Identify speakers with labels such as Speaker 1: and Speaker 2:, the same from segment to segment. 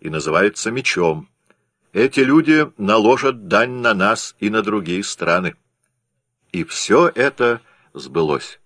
Speaker 1: и называется мечом. Эти люди наложат дань на нас и на другие страны. И все это сбылось.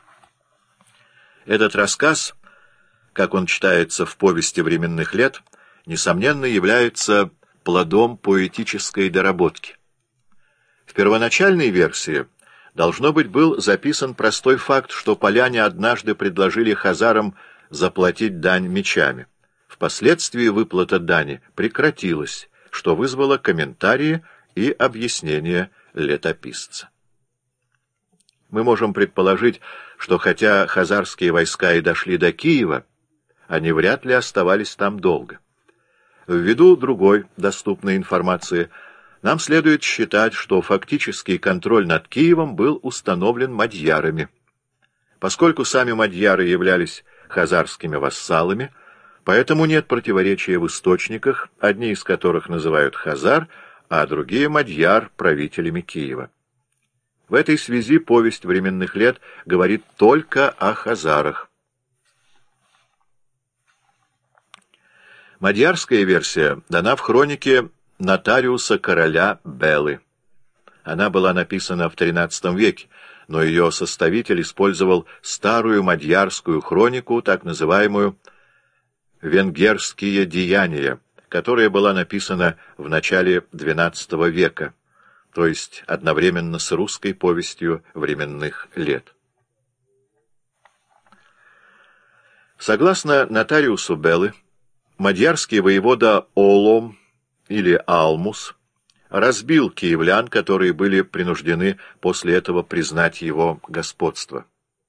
Speaker 1: Этот рассказ, как он читается в «Повести временных лет», несомненно является плодом поэтической доработки. В первоначальной версии, должно быть, был записан простой факт, что поляне однажды предложили хазарам заплатить дань мечами. Впоследствии выплата дани прекратилась, что вызвало комментарии и объяснения летописца. Мы можем предположить, что хотя хазарские войска и дошли до Киева, они вряд ли оставались там долго. Ввиду другой доступной информации, нам следует считать, что фактический контроль над Киевом был установлен мадьярами. Поскольку сами мадьяры являлись хазарскими вассалами, поэтому нет противоречия в источниках, одни из которых называют хазар, а другие мадьяр правителями Киева. В этой связи повесть временных лет говорит только о хазарах. Мадьярская версия дана в хронике нотариуса короля Белы. Она была написана в XIII веке, но ее составитель использовал старую мадьярскую хронику, так называемую «Венгерские деяния», которая была написана в начале XII века, то есть одновременно с русской повестью временных лет. Согласно нотариусу Белы, мадьярский воевода Олом или Алмус разбил киевлян, которые были принуждены после этого признать его господство.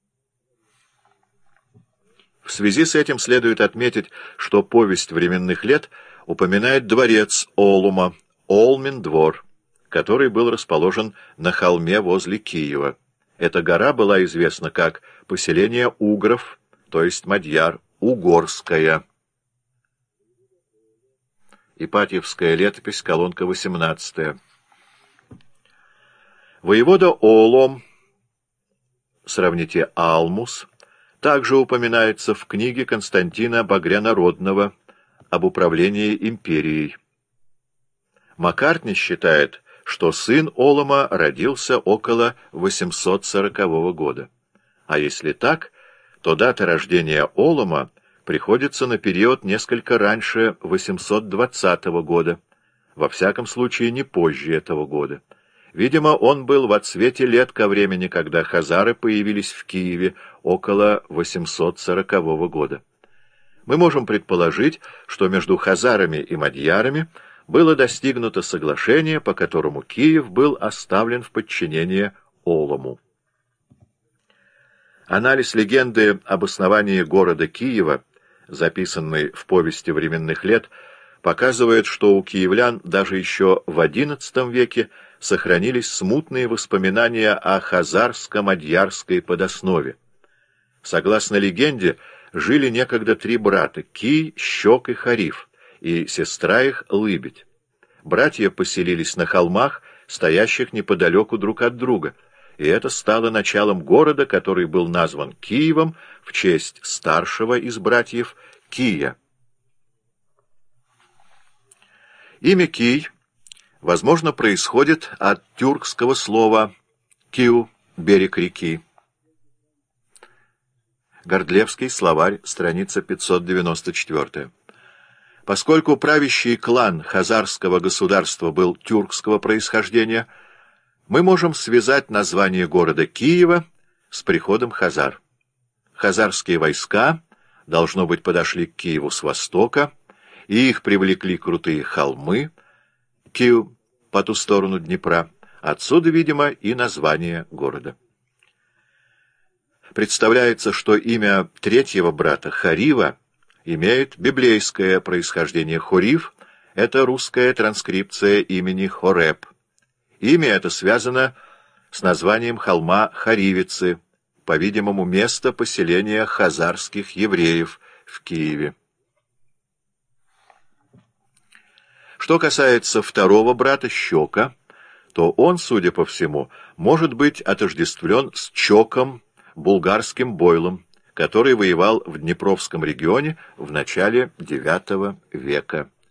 Speaker 1: В связи с этим следует отметить, что повесть временных лет упоминает дворец Олума, Олмин двор, который был расположен на холме возле Киева. Эта гора была известна как поселение угров, то есть мадьяр, Угорская. Ипатьевская летопись, колонка 18. Воевода Олом, сравните Алмус, также упоминается в книге Константина Багрянародного об управлении империей. Маккартни считает, что сын Олома родился около 840 года. А если так, то дата рождения Олома приходится на период несколько раньше 820 года, во всяком случае не позже этого года. Видимо, он был в отсвете лет ко времени, когда хазары появились в Киеве около 840 года. Мы можем предположить, что между хазарами и мадьярами было достигнуто соглашение, по которому Киев был оставлен в подчинение Олому. Анализ легенды об основании города Киева, записанный в повести временных лет, показывает, что у киевлян даже еще в XI веке сохранились смутные воспоминания о хазарско-мадьярской подоснове. Согласно легенде, жили некогда три брата — Кий, Щек и Хариф, и сестра их Лыбедь. Братья поселились на холмах, стоящих неподалеку друг от друга, и это стало началом города, который был назван Киевом в честь старшего из братьев Кия. Имя Кий, возможно, происходит от тюркского слова «киу» — берег реки. Гордлевский словарь, страница 594. Поскольку правящий клан хазарского государства был тюркского происхождения, мы можем связать название города Киева с приходом хазар. Хазарские войска, должно быть, подошли к Киеву с востока, и их привлекли крутые холмы, Киев по ту сторону Днепра, отсюда, видимо, и название города. Представляется, что имя третьего брата Харива имеет библейское происхождение. Хорив — это русская транскрипция имени Хореб. Имя это связано с названием холма Харивицы, по-видимому, место поселения хазарских евреев в Киеве. Что касается второго брата Щека, то он, судя по всему, может быть отождествлен с Чоком, булгарским бойлом, который воевал в Днепровском регионе в начале IX века.